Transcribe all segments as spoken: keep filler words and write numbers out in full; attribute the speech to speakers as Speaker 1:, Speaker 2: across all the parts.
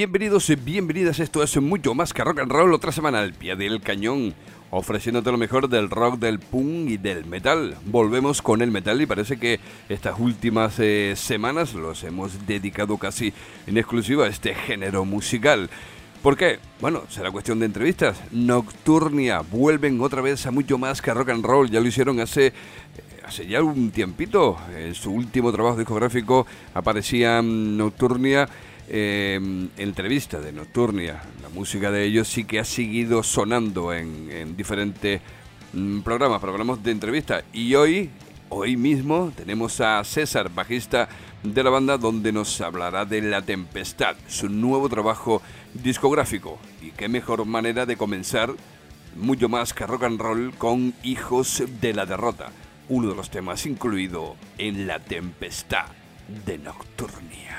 Speaker 1: Bienvenidos y bienvenidas, esto es mucho más que rock and roll, otra semana al pie del cañón, ofreciéndote lo mejor del rock, del punk y del metal. Volvemos con el metal y parece que estas últimas eh, semanas los hemos dedicado casi en exclusiva a este género musical. ¿Por qué? Bueno, será cuestión de entrevistas. Nocturnia vuelven otra vez a mucho más que rock and roll, ya lo hicieron hace... Hace ya un tiempito. En su último trabajo discográfico aparecía Nocturnia, eh, entrevista de Nocturnia. La música de ellos sí que ha seguido sonando en, en diferentes mm, programas, programas de entrevista. Y hoy, hoy mismo, tenemos a César, bajista de la banda, donde nos hablará de La Tempestad, su nuevo trabajo discográfico. Y qué mejor manera de comenzar mucho más que rock and roll con Hijos de la Derrota, uno de los temas incluido en La Tempestad de Nocturnia.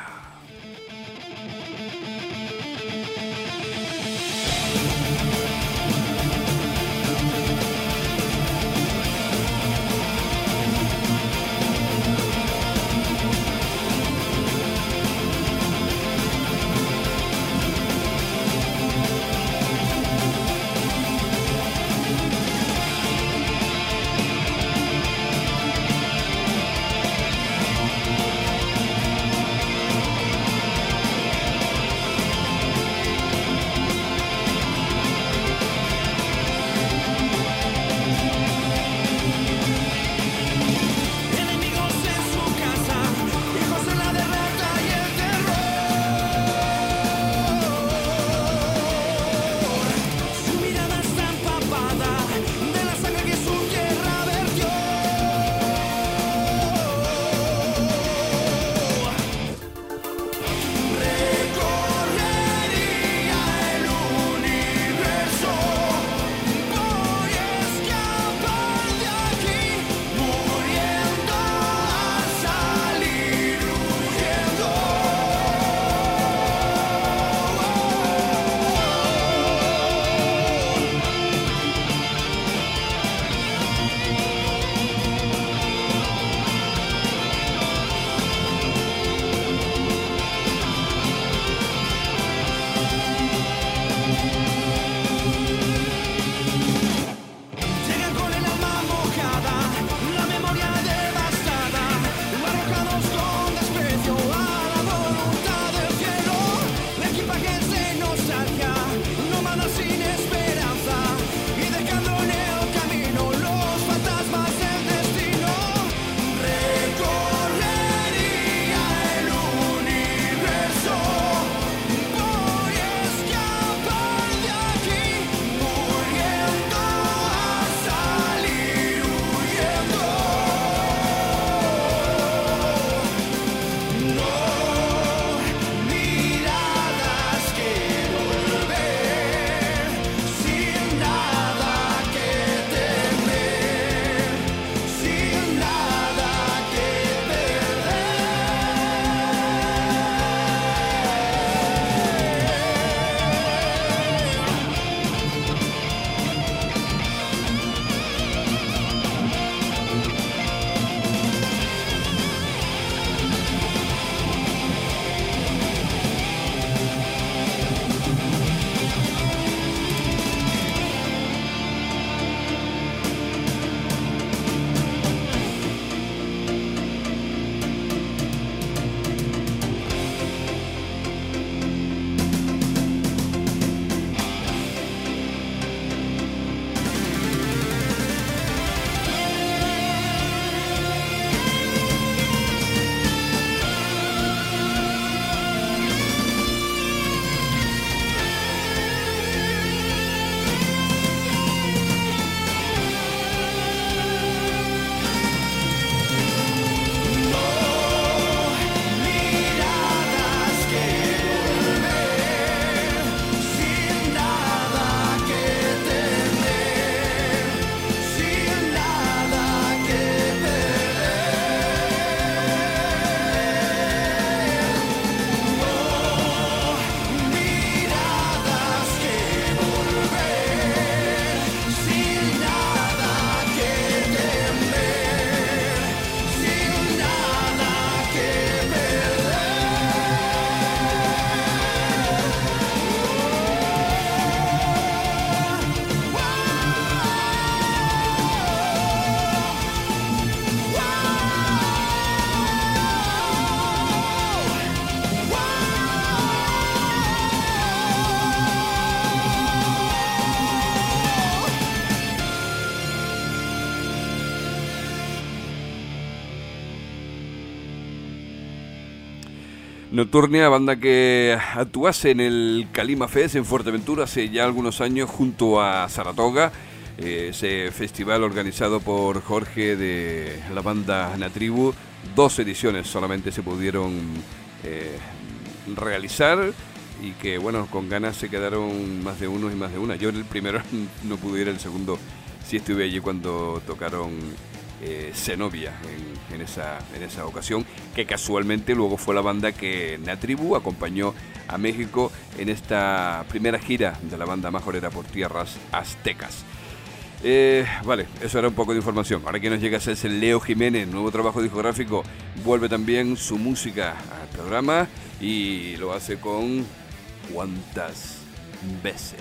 Speaker 1: Nocturnia, banda que actuase en el Calima Fest en Fuerteventura hace ya algunos años junto a Saratoga, eh, ese festival organizado por Jorge de la banda Natribu. Dos ediciones solamente se pudieron eh, realizar y que, bueno, con ganas se quedaron más de unos y más de una. Yo en el primero no pude ir, el segundo sí estuve allí cuando tocaron eh, Zenobia en, en, esa, en esa ocasión, que casualmente luego fue la banda que Natribu acompañó a México en esta primera gira de la banda majorera por tierras aztecas. Eh, vale, eso era un poco de información. Ahora que nos llega es el Leo Jiménez, nuevo trabajo discográfico. Vuelve también su música al programa y lo hace con ¿Cuántas veces?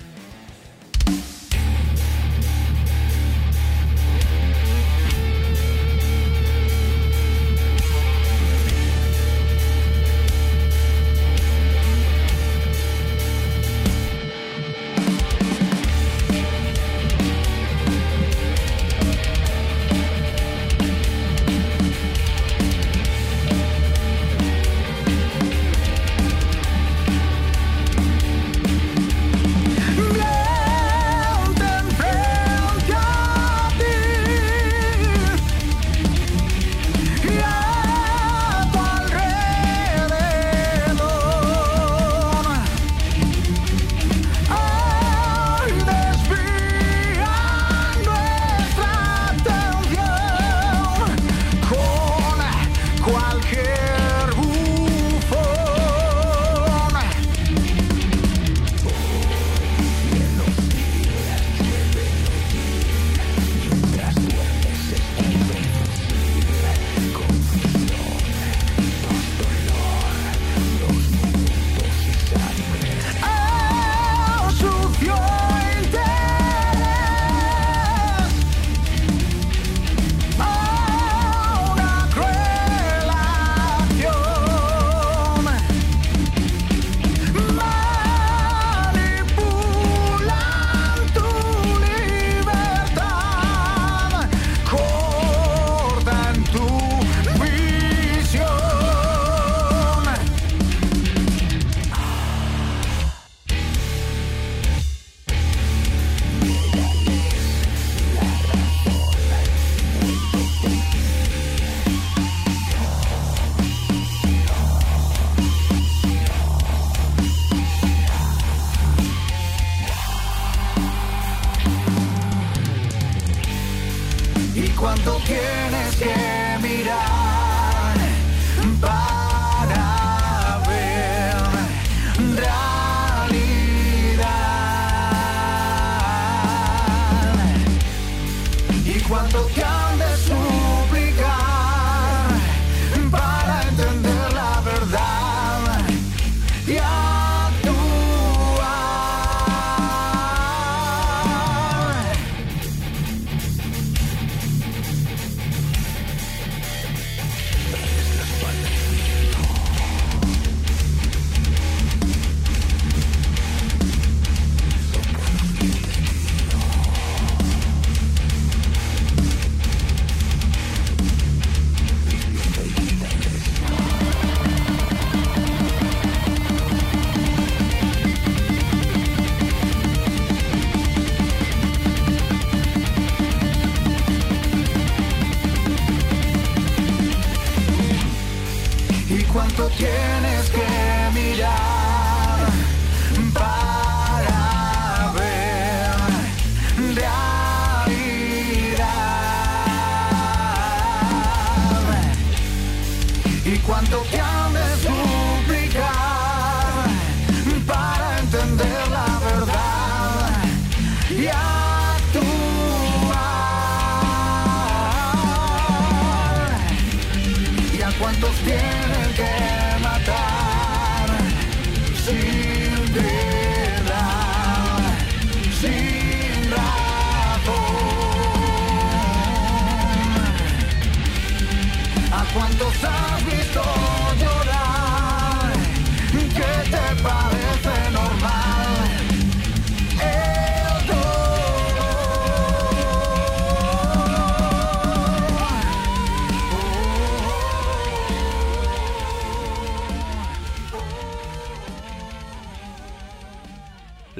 Speaker 2: Tienes que mirar para ver realidad y cuánto te han de suplicar para entender la verdad y actuar. Y a cuántos tienen que matar sin piedad, sin razón. ¿A cuántos has visto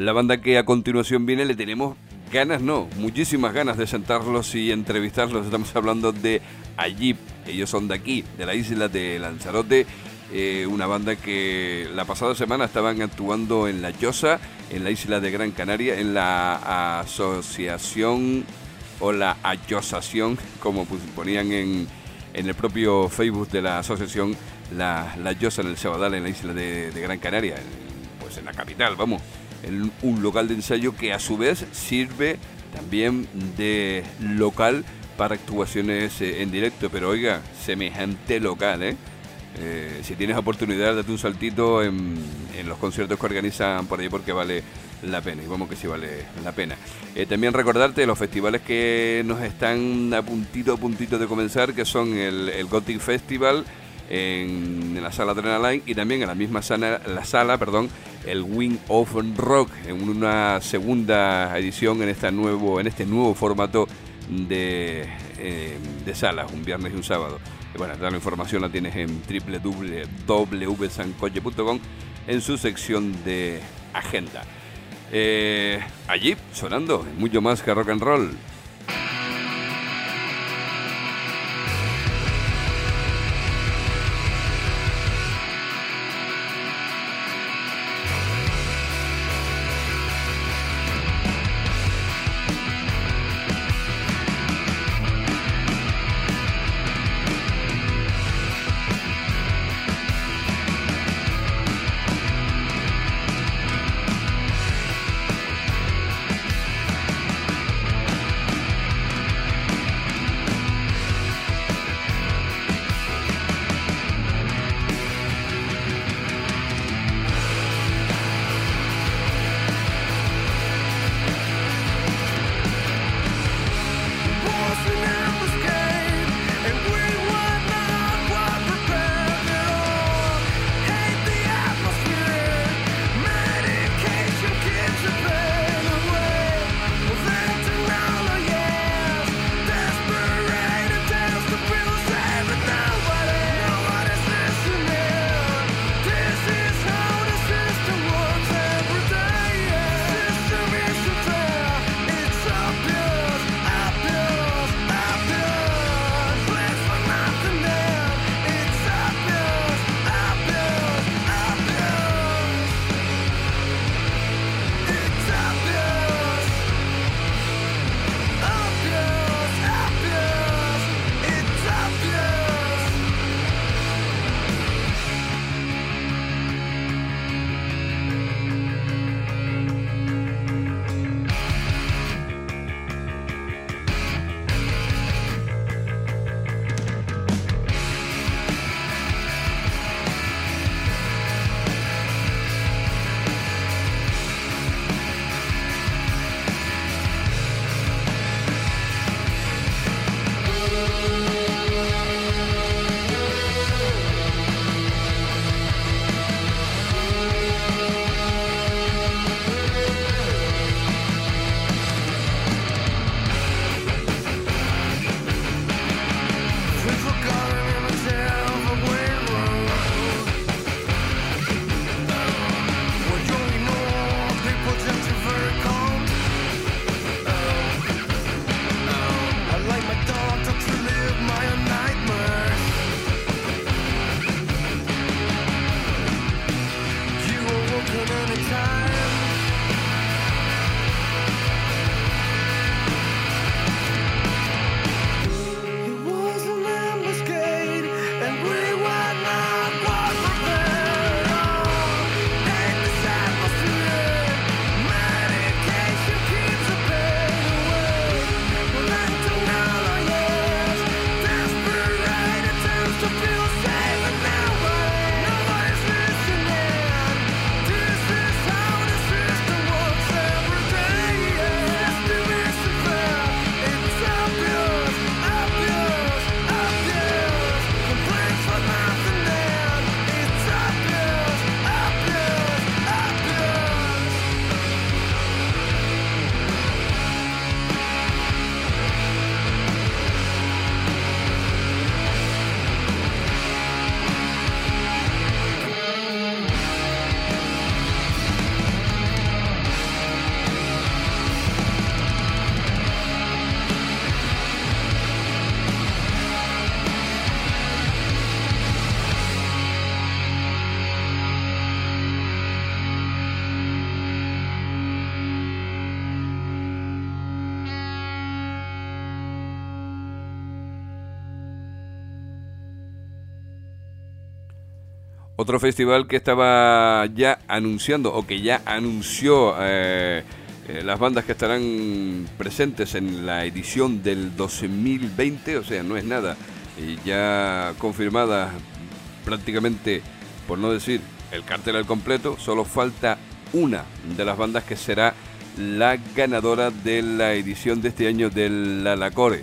Speaker 1: La banda que a continuación viene le tenemos ganas, no, muchísimas ganas de sentarlos y entrevistarlos. Estamos hablando de Allí. Ellos son de aquí, de la isla de Lanzarote. Eh, una banda que la pasada semana estaban actuando en La Llosa, en la isla de Gran Canaria, en la asociación o la ayosación, como ponían en, en el propio Facebook de la asociación, La, la Llosa, en el Sabadell, en la isla de, de Gran Canaria, en, pues en la capital, vamos, en un local de ensayo que a su vez sirve también de local para actuaciones eh, en directo. Pero oiga, semejante local, ¿eh? Eh, si tienes oportunidad, date un saltito en, en los conciertos que organizan por ahí, porque vale la pena, y vamos que sí vale la pena. Eh, también recordarte los festivales que nos están a puntito a puntito de comenzar, que son el, el Gothic Festival en, en la sala Adrenaline, y también en la misma sala, la sala perdón, el Wing of Rock, en una segunda edición en, esta nuevo, en este nuevo formato de, eh, de salas, un viernes y un sábado. Bueno, toda la información la tienes en doble u doble u doble u punto sancoche punto com en su sección de agenda. Eh, allí, sonando, mucho más que rock and roll. Otro festival que estaba ya anunciando o que ya anunció eh, eh, las bandas que estarán presentes en la edición del dos mil veinte, o sea, no es nada, y ya confirmada prácticamente, por no decir el cartel al completo, solo falta una de las bandas que será la ganadora de la edición de este año del Lalacore.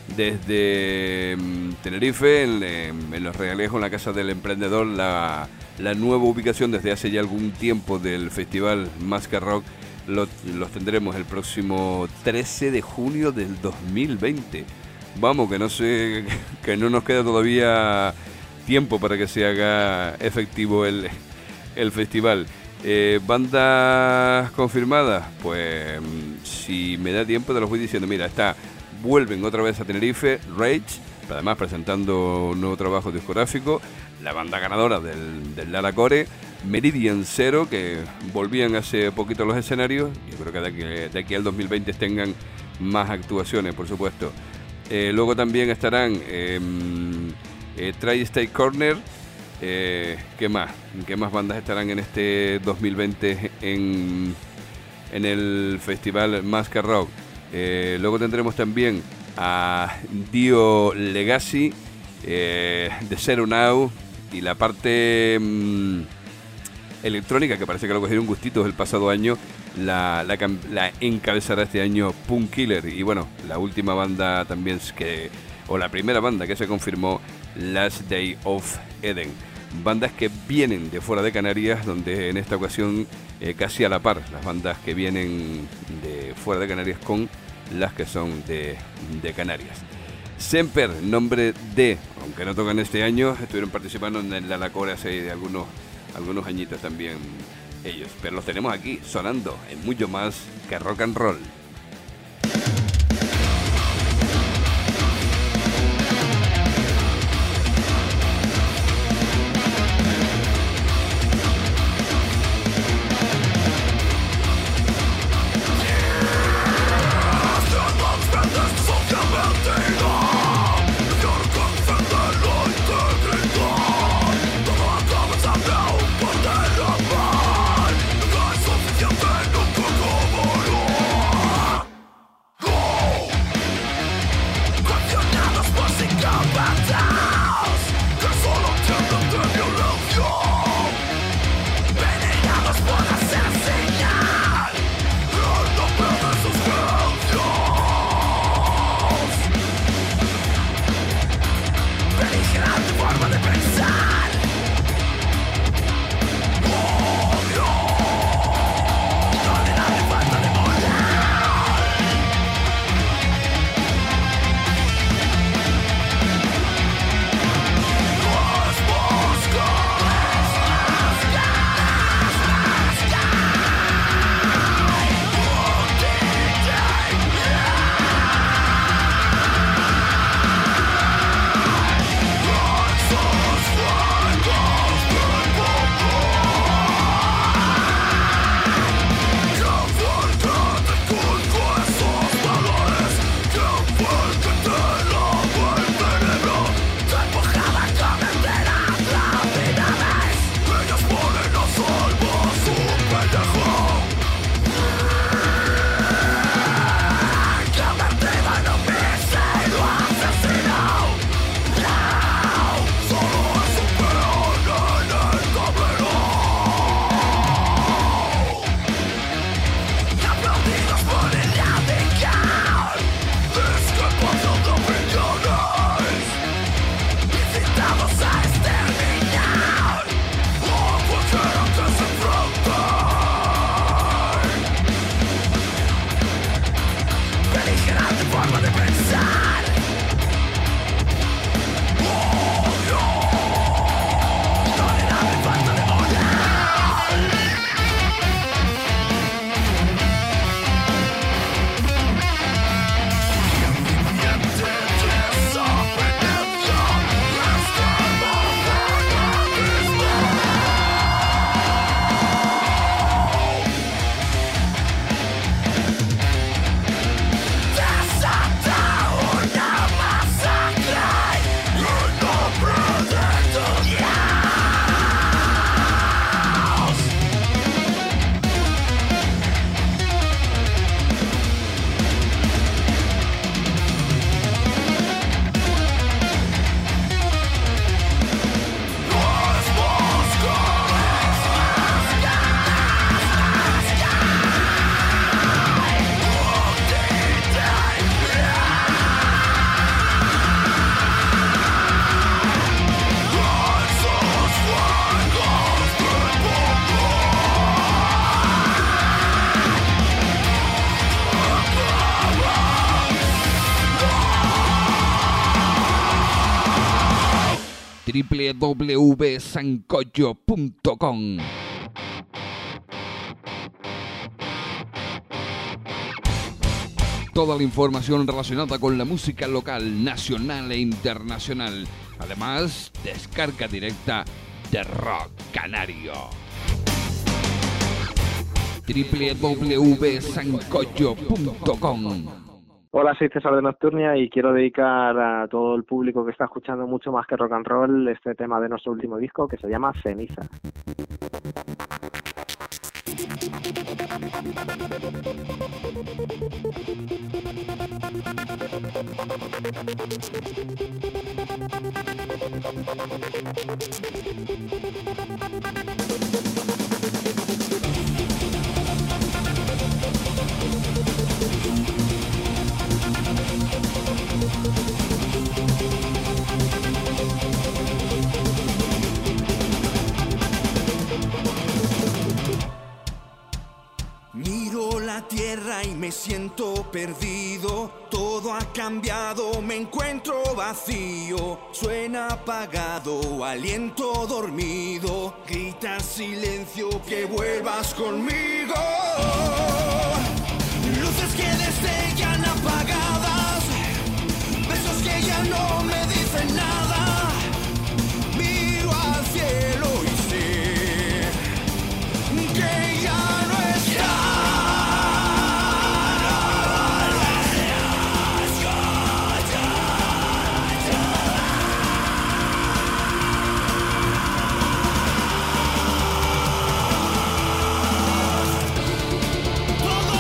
Speaker 1: Desde um, Tenerife, en, en Los Realejos, en la Casa del Emprendedor, la, la nueva ubicación desde hace ya algún tiempo del festival Más Que Rock, lo, los tendremos el próximo trece de junio del dos mil veinte. Vamos, que no sé, que no nos queda todavía tiempo para que se haga efectivo el, el festival. Eh, bandas confirmadas, pues si me da tiempo te los voy diciendo. Mira, está, vuelven otra vez a Tenerife, Rage, además presentando un nuevo trabajo discográfico. La banda ganadora del, del Lalacore, Meridian Zero, que volvían hace poquito a los escenarios. Yo creo que de aquí, de aquí al dos mil veinte tengan más actuaciones, por supuesto. Eh, luego también estarán eh, eh, Tri-State Corner. Eh, ¿Qué más? ¿Qué más bandas estarán en este dos mil veinte en, en el festival Más Que Rock? Eh, luego tendremos también a Dio Legacy, eh, de Zero Now, y la parte mmm, electrónica, que parece que lo cogieron gustitos el pasado año, la, la, la encabezará este año Punk Killer. Y bueno, la última banda también, que, o la primera banda que se confirmó, Last Day of Eden. Bandas que vienen de fuera de Canarias, donde en esta ocasión eh, casi a la par las bandas que vienen de fuera de Canarias con las que son de, de Canarias. Semper, nombre de, aunque no tocan este año, estuvieron participando en el Lalacore hace algunos, algunos añitos también ellos, pero los tenemos aquí sonando en mucho más que rock and roll.
Speaker 2: Suficiente, nunca acabará.
Speaker 1: w w w punto sancocho punto com. Toda la información relacionada con la música local, nacional e internacional. Además, descarga directa de Rock Canario. w w w punto sancocho punto com.
Speaker 3: Hola, soy César de Nocturnia y quiero dedicar a todo el público que está escuchando mucho más que rock and roll este tema de nuestro último disco que se llama Ceniza.
Speaker 2: Miro la tierra y me siento perdido. Todo ha cambiado, me encuentro vacío. Suena apagado, aliento dormido. Grita silencio, que vuelvas conmigo. Luces que destellan apagadas, besos que ya no me dicen nada. Miro al cielo y sé que ya no está. Todo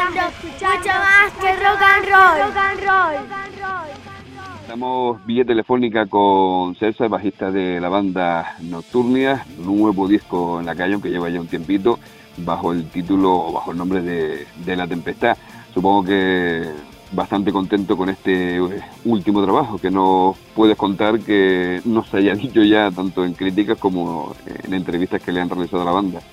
Speaker 4: mucho más que rock and roll. Rock and roll.
Speaker 1: Estamos vía telefónica con César, bajista de la banda Nocturnia, un nuevo disco en la calle, aunque lleva ya un tiempito, bajo el título o bajo el nombre de, de La Tempestad. Supongo que bastante contento con este último trabajo, que nos puedes contar que no se haya dicho ya tanto en críticas como en entrevistas que le han realizado a la banda.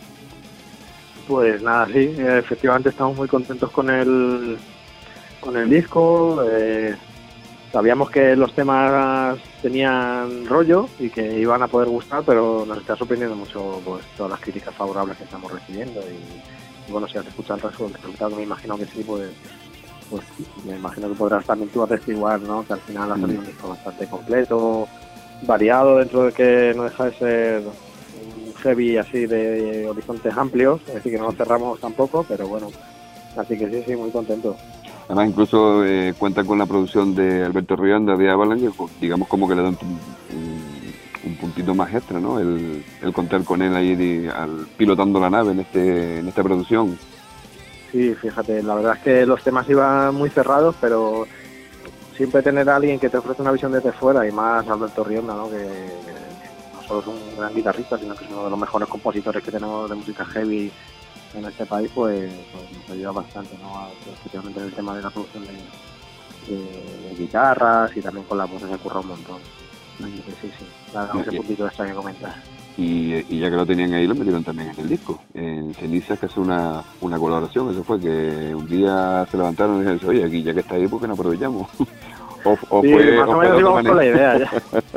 Speaker 3: Pues nada, sí, efectivamente estamos muy contentos con el, con el disco. Eh, sabíamos que los temas tenían rollo y que iban a poder gustar, pero nos está sorprendiendo mucho pues todas las críticas favorables que estamos recibiendo. Y, y bueno, si has escuchado el resultado, me imagino que sí, pues pues me imagino que podrás también tú atestiguar, ¿no? Que al final ha salido un disco bastante completo, variado, dentro de que no deja de ser un heavy así de horizontes amplios, es decir, que no lo cerramos tampoco, pero bueno, así que sí, sí, muy contento.
Speaker 1: Además, incluso eh, cuenta con la producción de Alberto Rianda de Avalanche, digamos como que le dan un, un puntito más extra, ¿no? El, el contar con él ahí de, al, pilotando la nave en este en esta producción.
Speaker 3: Sí, fíjate, la verdad es que los temas iban muy cerrados, pero siempre tener a alguien que te ofrece una visión desde fuera, y más Alberto Rionda, ¿no? Que, que no solo es un gran guitarrista, sino que es uno de los mejores compositores que tenemos de música heavy en este país, pues, pues nos ayuda bastante, ¿no? Especialmente en el tema de la producción de, de, de guitarras, y también con la voz se curra un montón. Así que sí, sí, damos ese puntito extra que comentas.
Speaker 1: Y, y ya que lo tenían ahí, lo metieron también en el disco, en Cenizas, que es una, una colaboración. Eso fue que un día se levantaron y dijeron, oye, aquí ya que está ahí, ¿por qué no aprovechamos? o, o
Speaker 3: sí,
Speaker 1: fue,
Speaker 3: más o,
Speaker 1: o
Speaker 3: menos íbamos
Speaker 1: manera.
Speaker 3: con la idea ya.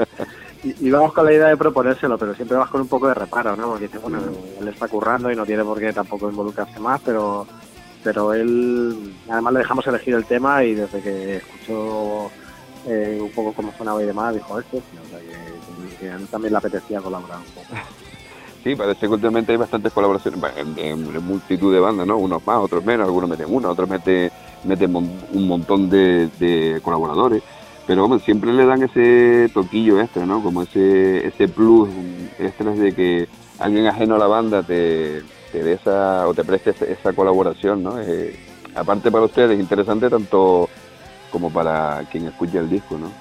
Speaker 3: Y, íbamos con la idea de proponérselo, pero siempre vas con un poco de reparo, ¿no? Porque dice, bueno, él está currando y no tiene por qué tampoco involucrarse más, pero pero él, además le dejamos elegir el tema, y desde que escuchó eh, un poco cómo sonaba y demás, dijo esto, o sea que que a mí también le apetecía colaborar un poco.
Speaker 1: Sí, parece que últimamente hay bastantes colaboraciones, en, en, en multitud de bandas, ¿no? Unos más, otros menos, algunos meten uno, otros meten, meten un montón de, de colaboradores, pero hombre, siempre le dan ese toquillo extra, ¿no? Como ese ese plus extra de que alguien ajeno a la banda te, te dé esa, o te preste esa, esa colaboración, ¿no? Eh, aparte para ustedes, interesante tanto como para quien escucha el disco, ¿no?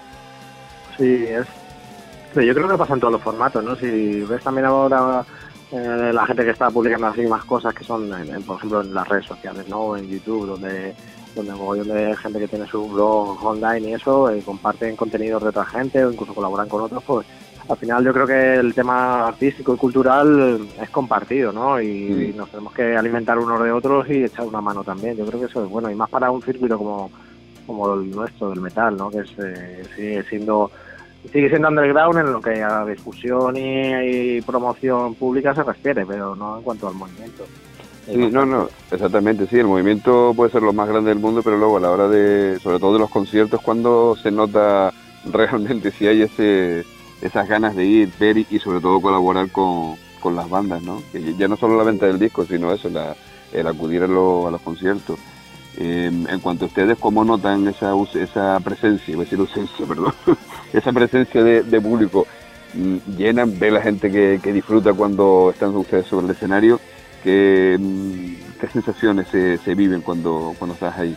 Speaker 3: Sí, es Pero yo creo que pasa en todos los formatos, ¿no? Si ves también ahora eh, la gente que está publicando así más cosas que son, en, en, por ejemplo, en las redes sociales, ¿no? O en YouTube, donde donde un montón de gente que tiene su blog online y eso, eh, comparten contenidos de otra gente o incluso colaboran con otros, pues al final yo creo que el tema artístico y cultural es compartido, ¿no? Y, mm. y nos tenemos que alimentar unos de otros y echar una mano también. Yo creo que eso es bueno, y más para un circuito como, como el nuestro, del metal, ¿no? Que es, eh, sigue siendo... Sigue siendo underground en lo que a discusión y, y promoción pública se refiere, pero no en cuanto al movimiento.
Speaker 1: Sí, no, no, exactamente, sí, el movimiento puede ser lo más grande del mundo, pero luego a la hora de, sobre todo de los conciertos, cuando se nota realmente si hay ese esas ganas de ir, ver y, y sobre todo colaborar con, con las bandas, ¿no? Que ya no solo la venta del disco, sino eso, la, el acudir a, lo, a los conciertos. Eh, en cuanto a ustedes, ¿cómo notan esa esa presencia, voy a decir ausencia, perdón, esa presencia de, de público? ¿Llenan, ve la gente que, que disfruta cuando están ustedes sobre el escenario? ¿Qué, qué sensaciones se, se viven cuando, cuando estás ahí?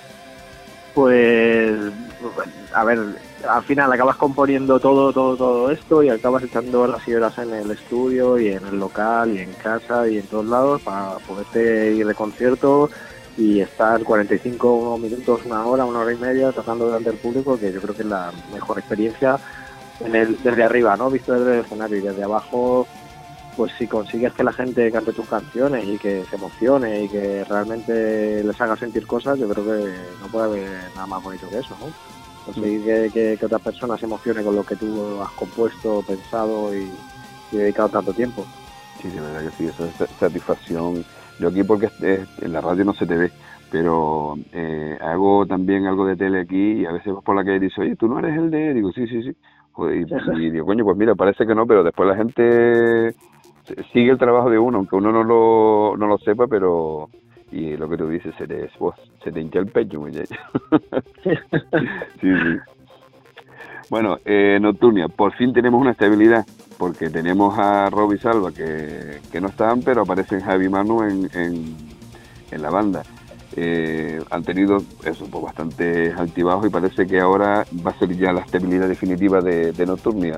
Speaker 3: Pues, a ver, al final acabas componiendo todo, todo, todo esto, y acabas echando horas y horas en el estudio y en el local y en casa y en todos lados para poderte ir de concierto y estar cuarenta y cinco minutos, una hora, una hora y media tratando delante del público, que yo creo que es la mejor experiencia en el, desde arriba, ¿no? Visto desde el escenario, y desde abajo, pues si consigues que la gente cante tus canciones y que se emocione y que realmente les haga sentir cosas, yo creo que no puede haber nada más bonito que eso, ¿no? Conseguir que, que, que otra persona se emocione con lo que tú has compuesto, pensado y, y dedicado tanto tiempo.
Speaker 1: Sí, de verdad que sí, eso es satisfacción. Yo aquí, porque eh, en la radio no se te ve, pero eh, hago también algo de tele aquí, y a veces vas por la calle y dices, oye, ¿tú no eres el de...? Digo, sí, sí, sí. Joder, y, y digo, coño, pues mira, parece que no, pero después la gente sigue el trabajo de uno, aunque uno no lo, no lo sepa, pero... Y lo que tú dices, se te, pues, se te hincha el pecho, muchacho. Sí, sí. Bueno, eh, Nocturnia, por fin tenemos una estabilidad, porque tenemos a Rob y Salva, que, que no están, pero aparecen Javi y Manu en, en, en la banda. eh, han tenido eso, pues bastantes altibajos y parece que ahora va a ser ya la estabilidad definitiva de, de Nocturnia.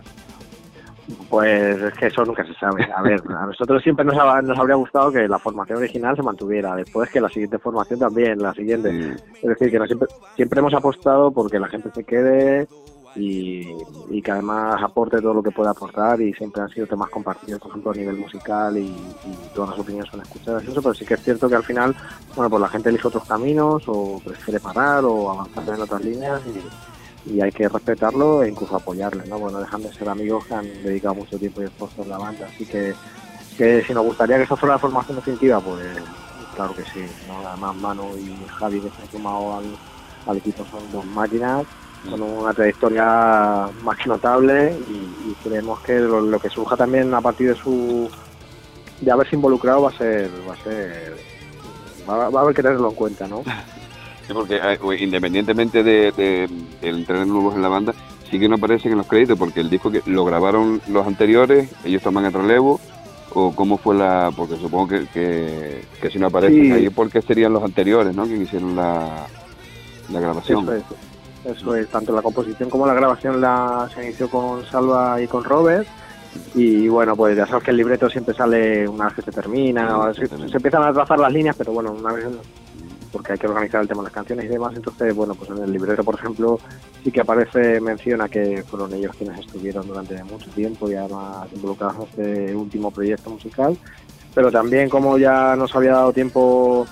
Speaker 3: Pues es que eso nunca se sabe. A ver, a nosotros siempre nos, ha, nos habría gustado que la formación original se mantuviera, después que la siguiente formación también, la siguiente. Sí. Es decir, que no, siempre, siempre hemos apostado porque la gente se quede y, y que además aporte todo lo que pueda aportar, y siempre han sido temas compartidos, por ejemplo, a nivel musical, y, y todas las opiniones son escuchadas y eso, pero sí que es cierto que al final, bueno, pues la gente elige otros caminos o prefiere parar o avanzar en otras líneas, y, y hay que respetarlo e incluso apoyarles, ¿no? Bueno, dejan de ser amigos que han dedicado mucho tiempo y esfuerzo en la banda, así que, que si nos gustaría que esa fuera la formación definitiva, pues claro que sí, ¿no? Además Manu y Javi, que se han sumado al, al equipo, son dos máquinas con una trayectoria más que notable, y, y creemos que lo, lo que surja también a partir de su de haberse involucrado va a ser va a ser va, va a haber que tenerlo en cuenta, ¿no?
Speaker 1: Sí, porque eh, independientemente de, de, de entrar nuevos en la banda, sí que no aparecen en los créditos, porque el disco que lo grabaron los anteriores, ellos toman el relevo, o cómo fue la, porque supongo que, que, que si no aparecen sí. ahí, porque serían los anteriores, ¿no?, que hicieron la, la grabación.
Speaker 3: Eso es, eso es, tanto la composición como la grabación la se inició con Salva y con Robert. Y bueno, pues ya sabes que el libreto siempre sale una vez que se termina, sí, se, se empiezan a trazar las líneas, pero bueno, una vez, porque hay que organizar el tema de las canciones y demás. Entonces, bueno, pues en el libreto, por ejemplo, sí que aparece, menciona que fueron ellos quienes estuvieron durante mucho tiempo y además involucrados en este último proyecto musical, pero también, como ya nos había dado tiempo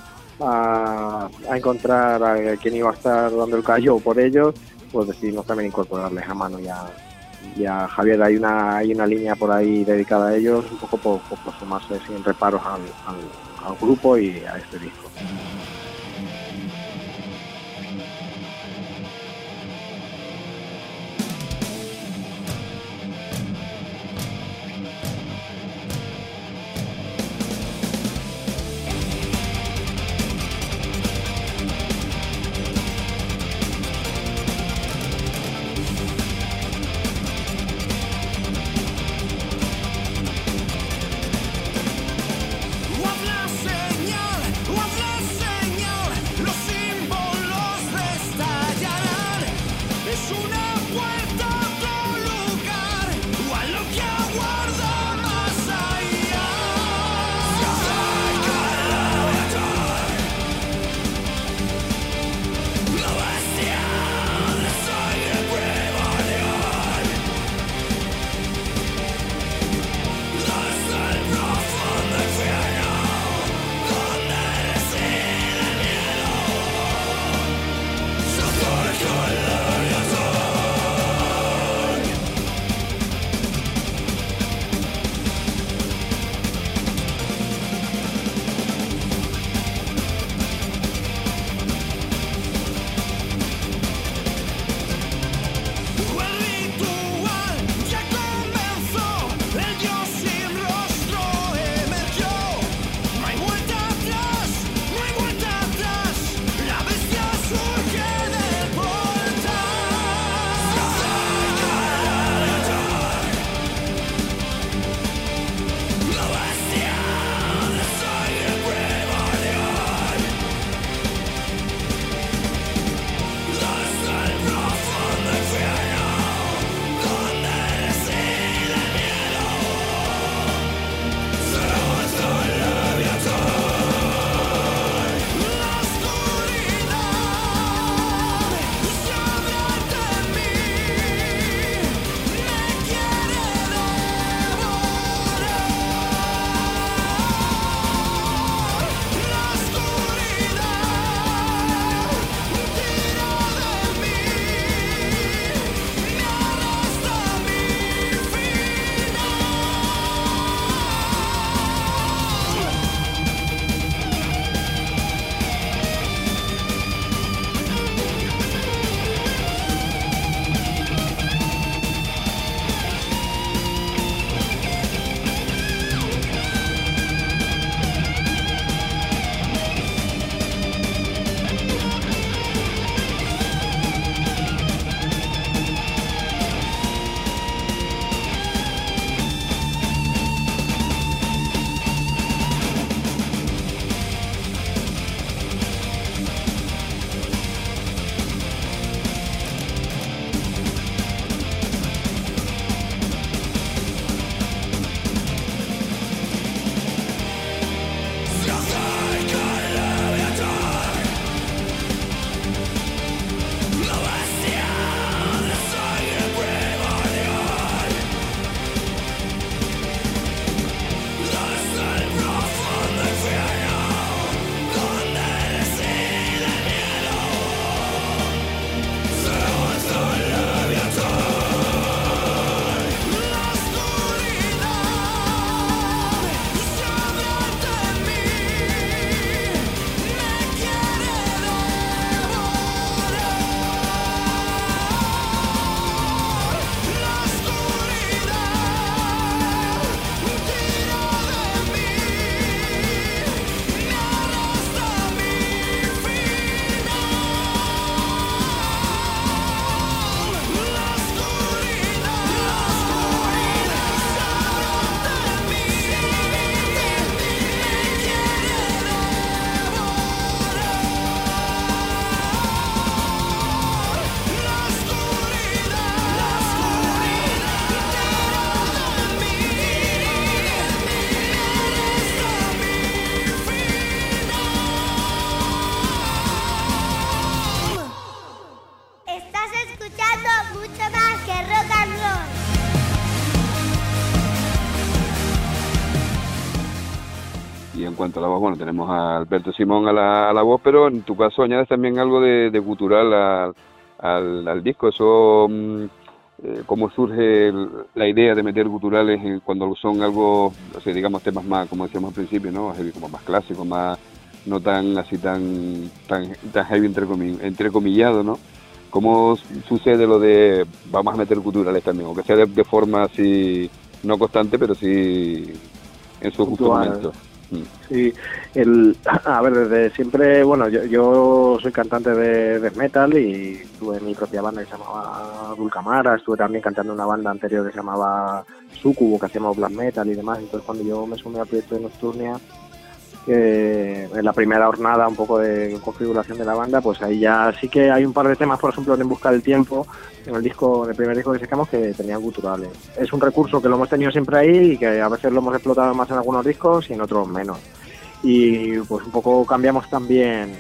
Speaker 3: a, a encontrar a quien iba a estar dando el callo por ellos, pues decidimos también incorporarles a Manu y a y a Javier. Hay una hay una línea por ahí dedicada a ellos, un poco por, por, por sumarse sin reparos al, al, al grupo y a este disco.
Speaker 2: Haz la señal, haz la señal.
Speaker 1: cuanto a la voz, bueno, tenemos a Alberto Simón a la, a la voz, pero en tu caso añades también algo de, de gutural al, al, al disco. Eso, eh, ¿cómo surge el, la idea de meter guturales en, cuando son algo, o sea, digamos, temas más, como decíamos al principio, ¿no? Heavy, como más clásicos, más, no tan así tan tan, tan heavy entre, comi, entre comillado, ¿no? ¿Cómo sucede lo de vamos a meter guturales también? O que sea de, de forma así, no constante, pero sí en su justo momento.
Speaker 3: Sí, el, a ver, desde siempre, bueno, yo, yo soy cantante de death metal y tuve mi propia banda que se llamaba Dulcamara, estuve también cantando en una banda anterior que se llamaba Sucubo, que hacíamos black metal y demás. Entonces cuando yo me sumé al proyecto de Nocturnia, eh, en la primera jornada un poco de configuración de la banda, pues ahí ya sí que hay un par de temas, por ejemplo, en Busca del Tiempo, en el disco, en el primer disco que sacamos, que tenían guturales. Es un recurso que lo hemos tenido siempre ahí y que a veces lo hemos explotado más en algunos discos y en otros menos. Y pues un poco cambiamos también,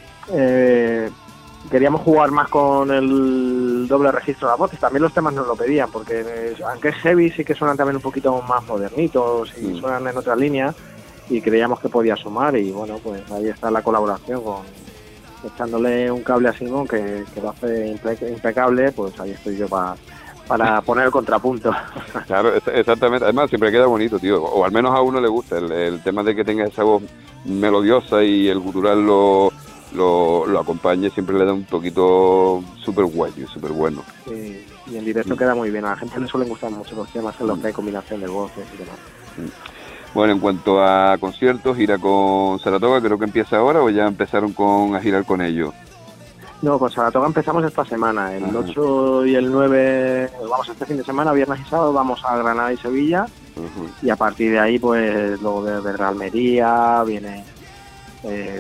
Speaker 3: eh, queríamos jugar más con el doble registro de las voces, también los temas nos lo pedían, porque eh, aunque es heavy sí que suenan también un poquito más modernitos y mm. suenan en otra línea, y creíamos que podía sumar, y bueno, pues ahí está la colaboración con echándole un cable a Simón que, que lo hace impe- impecable, pues ahí estoy yo para para poner el contrapunto.
Speaker 1: Claro, exactamente, además siempre queda bonito, tío, o al menos a uno le gusta el, el tema de que tenga esa voz melodiosa y el gutural lo, lo, lo acompañe, siempre le da un poquito súper guay, súper bueno.
Speaker 3: Sí, y en directo mm. queda muy bien, a la gente le suelen gustar mucho los temas en los que hay combinación de voces y demás.
Speaker 1: Mm. Bueno, en cuanto a conciertos, gira con Saratoga, creo que empieza ahora, ¿o ya empezaron con a girar con ellos?
Speaker 3: No, con Saratoga empezamos esta semana, el Ajá. ocho y el nueve, vamos este fin de semana, viernes y sábado, vamos a Granada y Sevilla, Ajá. y a partir de ahí, pues, luego de, de Almería, viene, eh,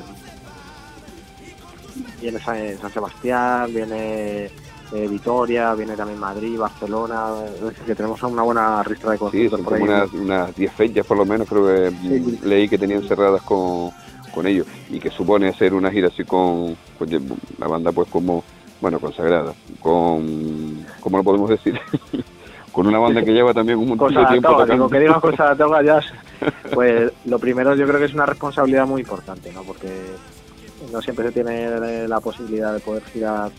Speaker 3: viene San, San Sebastián, viene... Eh, Vitoria, viene también Madrid, Barcelona, es decir, que tenemos una buena ristra de conciertos.
Speaker 1: Sí, son como unas, unas diez fechas por lo menos, creo que sí. Leí que tenían cerradas con, con ellos, y que supone hacer una gira así con, con la banda pues como, bueno, consagrada, con, ¿cómo lo podemos decir? Con una banda que lleva también un montón de tiempo tocando.
Speaker 3: Digo, que digas con Saratoga ya, pues lo primero yo creo que es una responsabilidad muy importante, ¿no? Porque no siempre se tiene la posibilidad de poder girar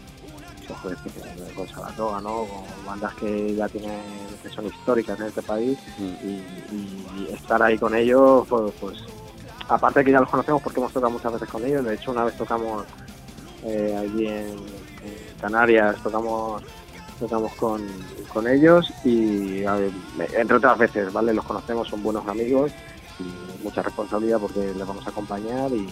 Speaker 3: con Saratoga, ¿no? Con bandas que ya tienen, que son históricas en este país, mm. y, y estar ahí con ellos, pues, pues aparte de que ya los conocemos porque hemos tocado muchas veces con ellos. De hecho, una vez tocamos eh, allí en, en Canarias, tocamos tocamos con, con ellos y ver, entre otras veces, ¿vale? Los conocemos, son buenos amigos y mucha responsabilidad porque les vamos a acompañar y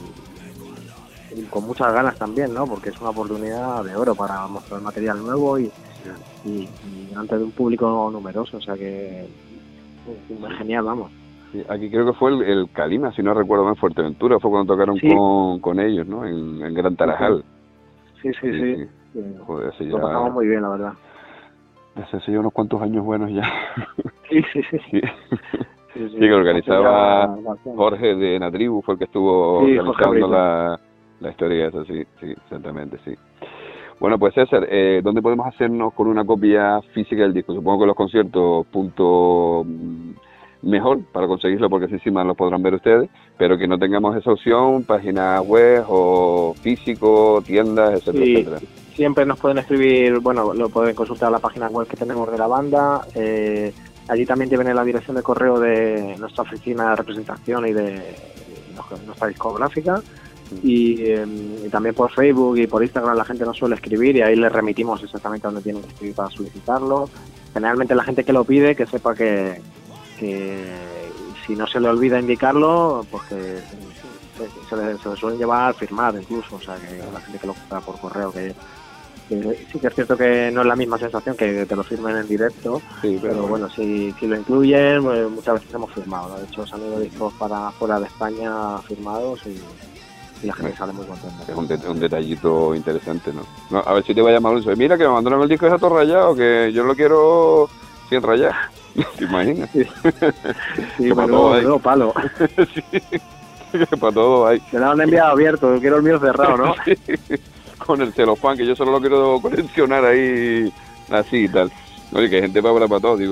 Speaker 3: y con muchas ganas también, ¿no? Porque es una oportunidad de oro para mostrar material nuevo y, y, y ante de un público numeroso, o sea que es genial, vamos.
Speaker 1: Sí, aquí creo que fue el, el Calima, si no recuerdo mal, Fuerteventura, fue cuando tocaron sí. con, con ellos, ¿no? En, en Gran Tarajal.
Speaker 3: Sí, sí, sí. sí. sí. Joder, ya... Lo pasamos muy bien, la verdad.
Speaker 1: Hace ya unos cuantos años buenos ya.
Speaker 3: Sí, sí, sí.
Speaker 1: sí. Sí, sí, que organizaba Jorge de Natribu, fue el que estuvo sí, organizando la... La historia esa, sí, sí, exactamente, sí. Bueno, pues César, eh, ¿dónde podemos hacernos con una copia física del disco? Supongo que los conciertos, punto mejor para conseguirlo, porque así sí más lo podrán ver ustedes, pero que no tengamos esa opción, página web o físico, tiendas, etcétera,
Speaker 3: sí,
Speaker 1: etcétera.
Speaker 3: Siempre nos pueden escribir, bueno, lo pueden consultar la página web que tenemos de la banda, eh, allí también tienen la dirección de correo de nuestra oficina de representación y de nuestra discográfica. Y, eh, y también por Facebook y por Instagram la gente nos suele escribir y ahí les remitimos exactamente a donde tienen que escribir para solicitarlo. Generalmente la gente que lo pide que sepa que, que si no se le olvida indicarlo, pues que se le, se le suelen llevar firmado incluso, o sea que la gente que lo compra por correo, que, que sí que es cierto que no es la misma sensación que te lo firmen en directo, sí, pero, pero bueno, si, si lo incluyen, pues muchas veces hemos firmado, ¿no? De hecho se han ido discos para fuera de España firmados y y la gente sale muy contenta.
Speaker 1: Es un, de, un detallito interesante, ¿no? ¿no? A ver si te va a llamar un dice, mira que me mandaron el disco ese todo rayado, que yo lo quiero sin rayar. ¿Te imaginas?
Speaker 3: Sí, sí para todo no, palo.
Speaker 1: Sí, que para todo hay.
Speaker 3: Se lo han enviado abierto, yo quiero el mío cerrado, ¿no?
Speaker 1: Sí, con el celofán, que yo solo lo quiero coleccionar ahí así y tal. No, y que hay gente para para todo, digo yo.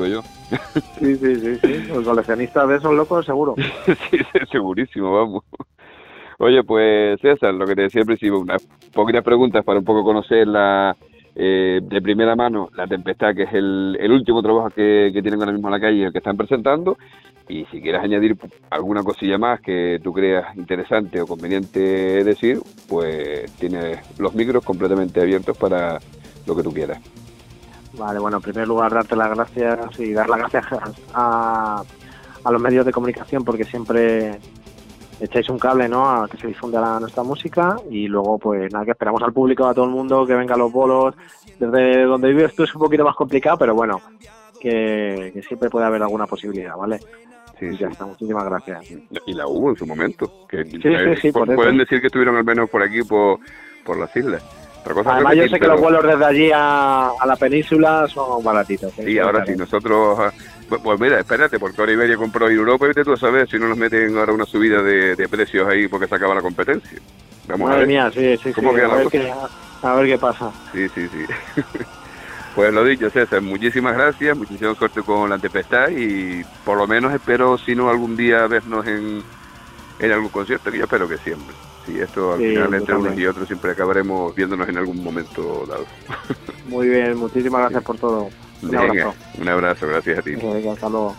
Speaker 3: Sí, sí, sí, sí. Los coleccionistas de esos locos, seguro.
Speaker 1: Sí, sí, segurísimo, vamos. Oye, pues César, lo que te decía al principio, unas poquitas preguntas para un poco conocerla eh, de primera mano, La Tempestad, que es el, el último trabajo que, que tienen ahora mismo en la calle, el que están presentando, y si quieres añadir alguna cosilla más que tú creas interesante o conveniente decir, pues tienes los micros completamente abiertos para lo que tú quieras.
Speaker 3: Vale, bueno, en primer lugar, darte las gracias y dar las gracias a, a los medios de comunicación porque siempre echáis un cable, ¿no?, a que se difunda la, nuestra música, y luego, pues nada, que esperamos al público, a todo el mundo, que venga a los bolos. Desde donde vivo esto es un poquito más complicado, pero bueno, que, que siempre puede haber alguna posibilidad, ¿vale?
Speaker 1: Sí,
Speaker 3: y
Speaker 1: sí.
Speaker 3: ya está, muchísimas gracias.
Speaker 1: Y la hubo en su momento. Que,
Speaker 3: sí, sí, sí, por
Speaker 1: pueden
Speaker 3: eso.
Speaker 1: decir que estuvieron al menos por aquí, por, por las islas. Otra cosa
Speaker 3: Además, yo sé que
Speaker 1: pero...
Speaker 3: los vuelos desde allí a, a la península son baratitos. ¿eh?
Speaker 1: Sí, ahora sí, nosotros... Pues, pues mira, espérate, porque ahora Iberia compró Europa y vete tú a saber si no nos meten ahora una subida de, de precios ahí porque se acaba la competencia. Vamos
Speaker 3: Madre
Speaker 1: a ver.
Speaker 3: mía, sí, sí,
Speaker 1: ¿Cómo
Speaker 3: sí.
Speaker 1: queda
Speaker 3: A
Speaker 1: la
Speaker 3: ver,
Speaker 1: cosa?
Speaker 3: qué, a ver qué pasa.
Speaker 1: Sí, sí, sí. Pues lo dicho, César, muchísimas gracias, muchísima suerte con La Tempestad y por lo menos espero, si no algún día, vernos en, en algún concierto, que yo espero que siempre. Sí, esto al
Speaker 3: Sí,
Speaker 1: final
Speaker 3: yo
Speaker 1: entre unos
Speaker 3: también.
Speaker 1: y otros siempre acabaremos viéndonos en algún momento dado.
Speaker 3: Muy bien, muchísimas gracias por todo. Un
Speaker 1: Venga,
Speaker 3: abrazo.
Speaker 1: un abrazo, gracias a ti.
Speaker 3: Venga, hasta luego.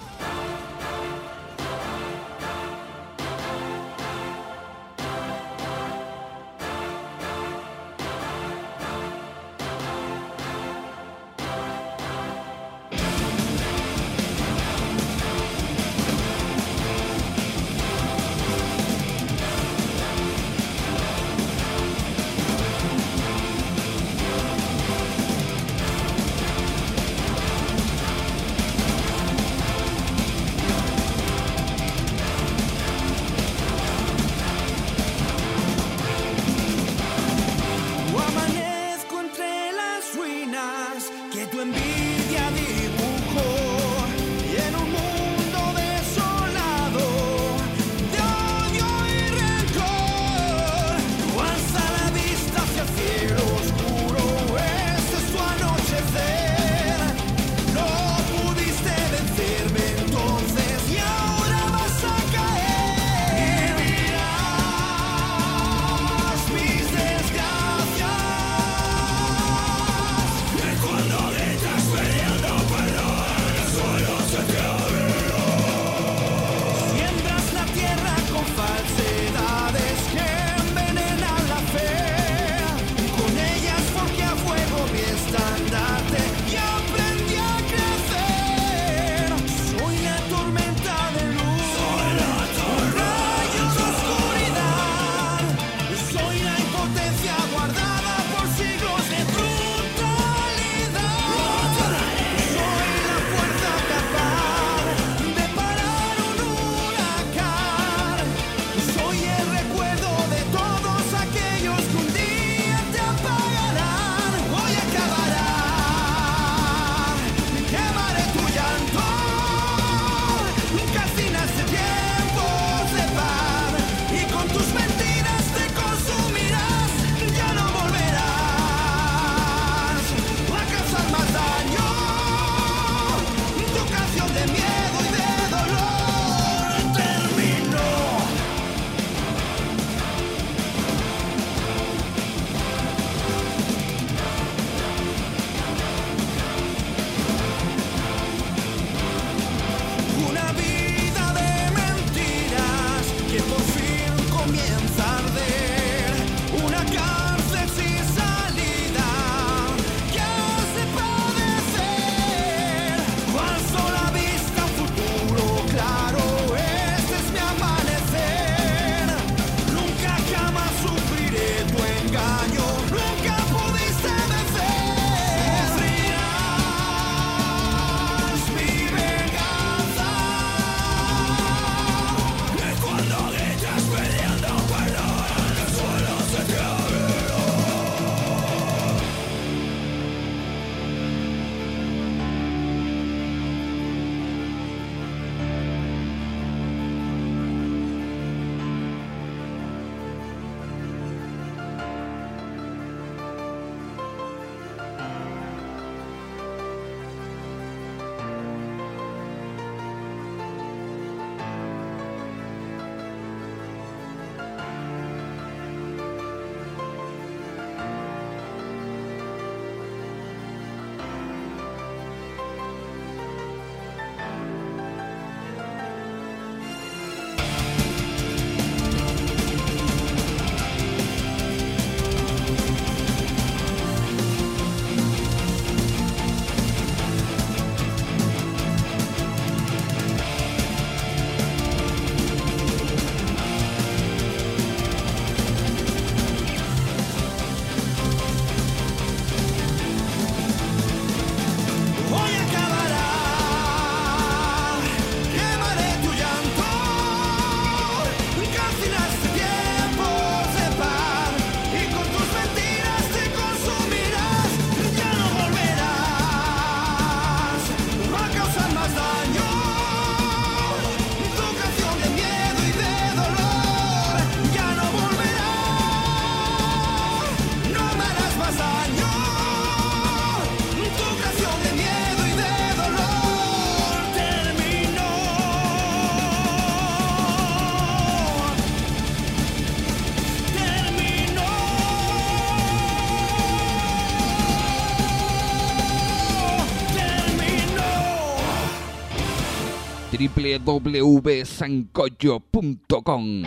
Speaker 1: doble u doble u doble u punto sancocho punto com.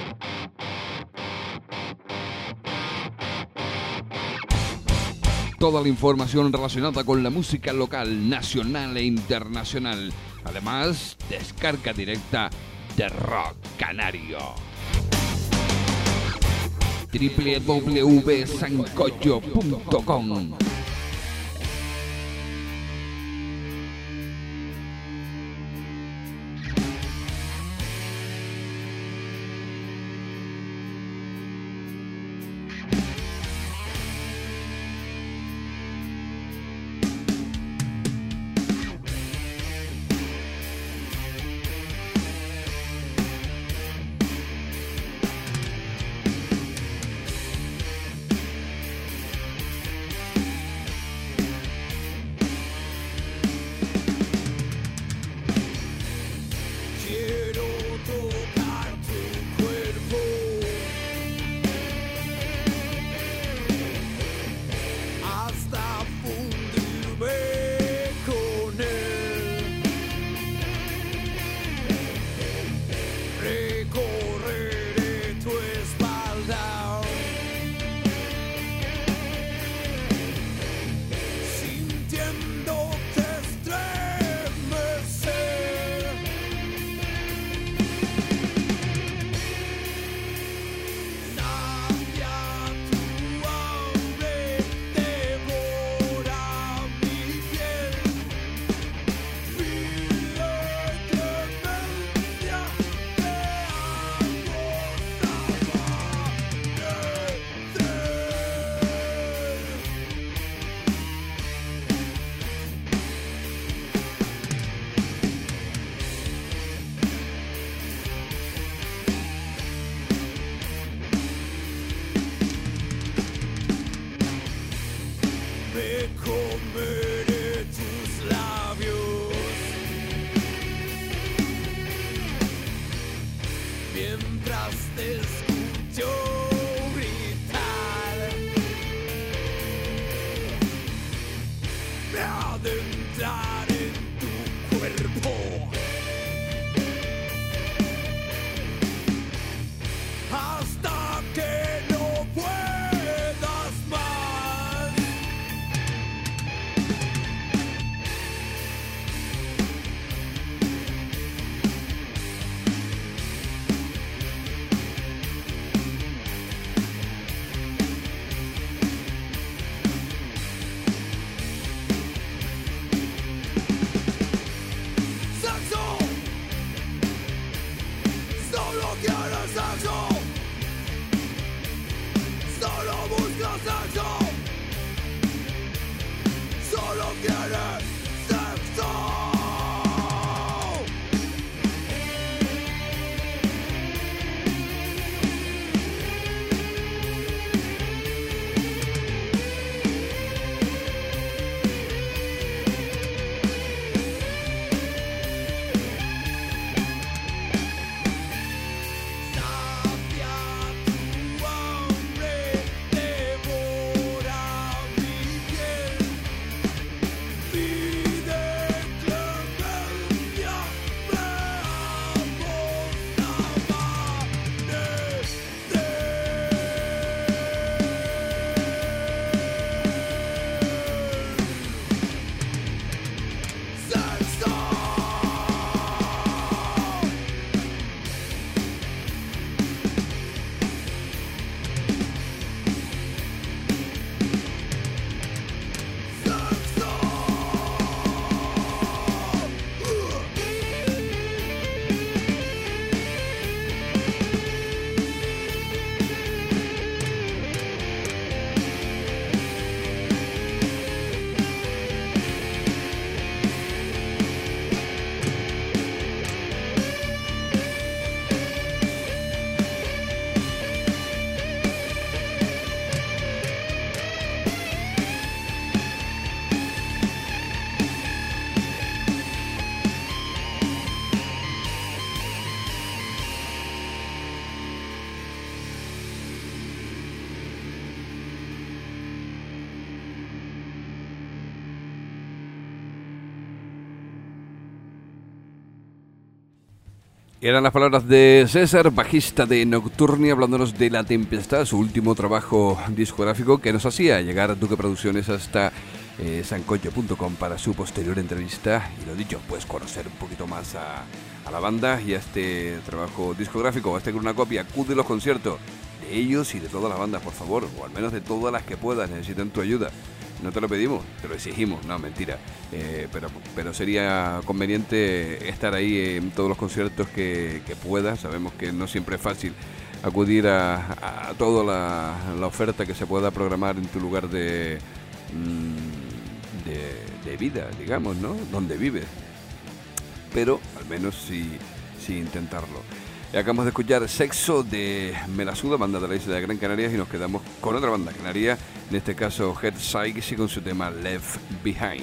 Speaker 1: Toda la información relacionada con la música local, nacional e internacional. Además, descarga directa de Rock Canario. doble u doble u doble u punto sancocho punto com.
Speaker 2: Be
Speaker 1: Eran las palabras de César, bajista de Nocturnia, hablándonos de La Tempestad, su último trabajo discográfico que nos hacía llegar a Duque Producciones hasta eh, sancocho punto com para su posterior entrevista. Y lo dicho, pues conocer un poquito más a, a la banda y a este trabajo discográfico. Basta con una copia, acude a los conciertos de ellos y de todas las bandas, por favor, o al menos de todas las que puedas, necesitan tu ayuda. No te lo pedimos, te lo exigimos, no, mentira. Eh, pero, pero sería conveniente estar ahí en todos los conciertos que, que puedas. Sabemos que no siempre es fácil acudir a, a toda la, la oferta que se pueda programar en tu lugar de, de, de vida, digamos, ¿no? Donde vives. Pero al menos sí, sí intentarlo. Y acabamos de escuchar Sexo de Melasuda, banda de la isla de Gran Canaria, y nos quedamos con otra banda canaria, en este caso Head Sykes, y con su tema Left Behind.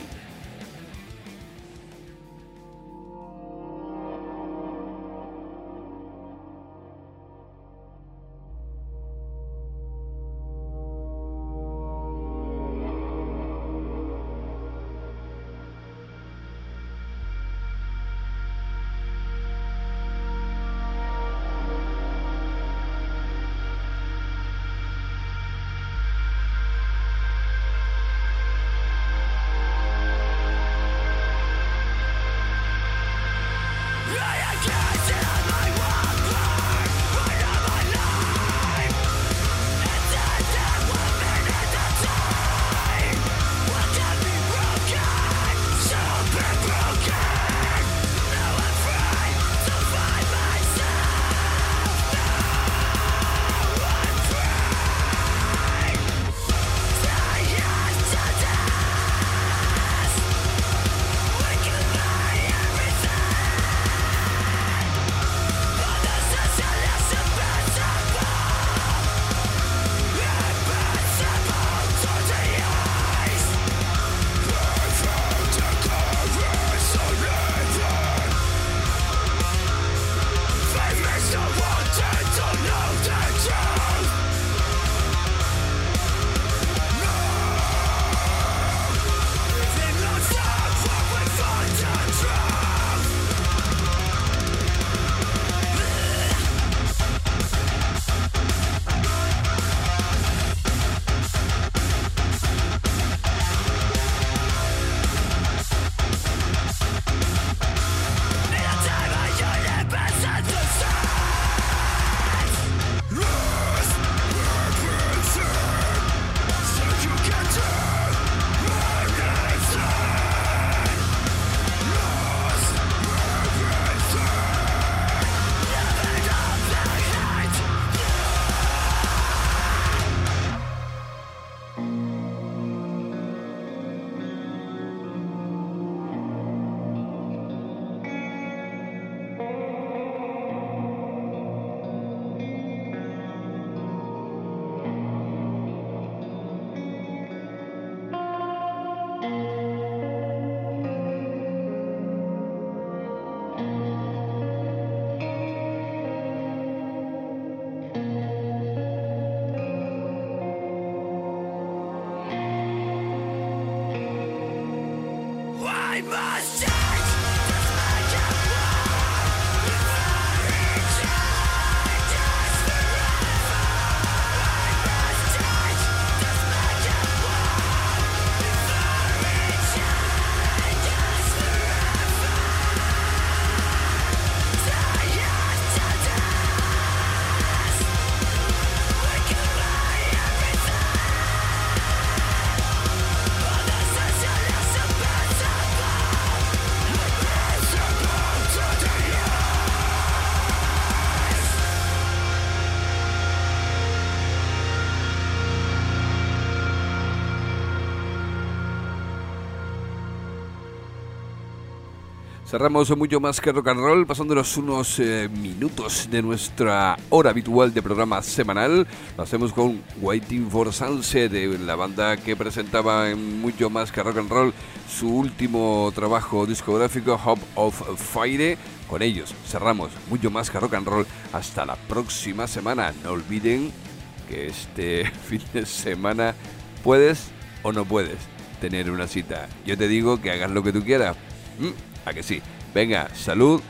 Speaker 1: Cerramos mucho más que rock and roll, pasándonos unos eh, minutos de nuestra hora habitual de programa semanal. Lo hacemos con Waiting for Sunset, de la banda que presentaba en mucho más que rock and roll su último trabajo discográfico, Hope of Fire. Con ellos cerramos mucho más que rock and roll. Hasta la próxima semana. No olviden que este fin de semana puedes o no puedes tener una cita. Yo te digo que hagas lo que tú quieras. ¿Mm? ¿A que sí? Venga, salud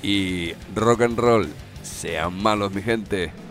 Speaker 1: y rock and roll. Sean malos, mi gente.